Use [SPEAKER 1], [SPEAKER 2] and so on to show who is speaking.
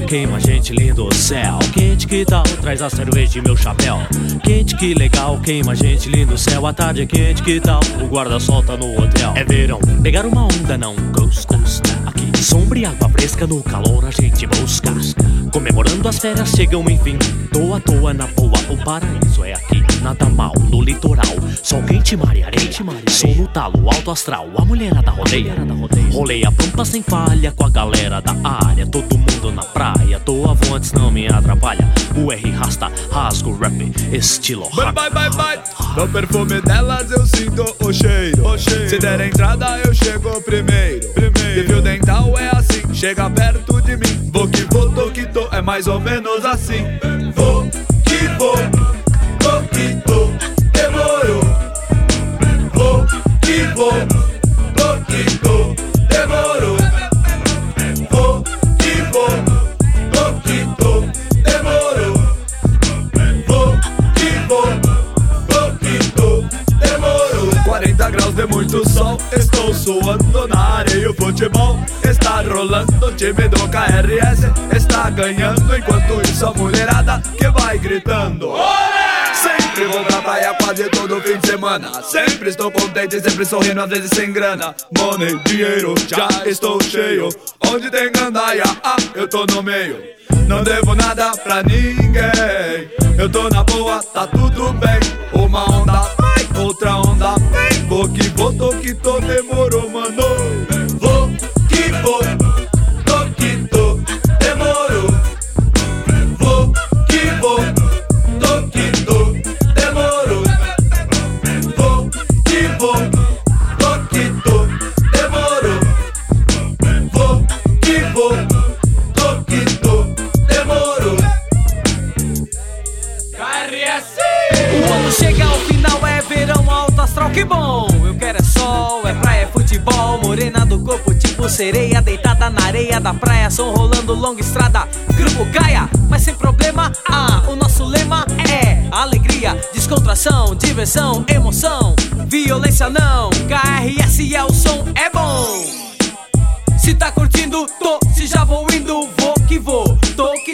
[SPEAKER 1] queima gente lindo, céu quente que tal, traz a cerveja e meu chapéu. Quente que legal, queima gente lindo, céu. A tarde é quente que tal, o guarda solta no hotel. É verão, pegar uma onda não custa. Aqui sombra e água fresca, no calor a gente busca. Comemorando as férias chegam enfim. Tô à toa na boa, o paraíso é aqui. Nada mal no litoral, sol quente, mar e areia. Som no talo, alto astral, a mulherada rodeia. Roleia a pampa sem falha com a galera da área. Todo mundo na praia, tô avantes, não me atrapalha. O R rasta, rasgo rap, estilo
[SPEAKER 2] Bye. No perfume delas eu sinto o cheiro. Se der entrada eu chego primeiro. E fio dental é assim, chega perto de mim. Vou que vou, tô que tô, é mais ou menos assim. Vou que vou, tô que tô, demorou. Vou que vou, tô que tô, demorou. Vou que vou, tô que tô, demorou. Vou que vou, tô que tô, demorou. 40 graus de muito sol, estou suando na areia. O futebol está rolando, o time do KRS está ganhando. Enquanto isso a mulherada que vai gritando. Sempre vou pra praia quase todo fim de semana. Sempre estou contente, sempre sorrindo, às vezes sem grana. Money, dinheiro, já estou cheio. Onde tem gandaia, eu tô no meio. Não devo nada pra ninguém. Eu tô na boa, tá tudo bem. Uma onda vai, outra onda vem. Vou que vou, tô que tô, demorou, mano. Vou que vou, tô que tô, demorou. Vou que vou, tô que tô, demorou. Vou que vou, tô que tô, demorou. Vou que vou, tô que tô, demorou. KRS!
[SPEAKER 3] O ano chega ao final, é verão, alto astral, que bom. Eu quero é sol, é praia, é futebol. Morena do corpo tipo sereia, deitada na areia da praia. Som rolando, longa estrada, grupo Gaia. Mas sem problema, o nosso lema é alegria, descontração, diversão, emoção. Violência não, KRS é o som, é bom. Se tá curtindo, tô, se já vou indo, vou que vou, tô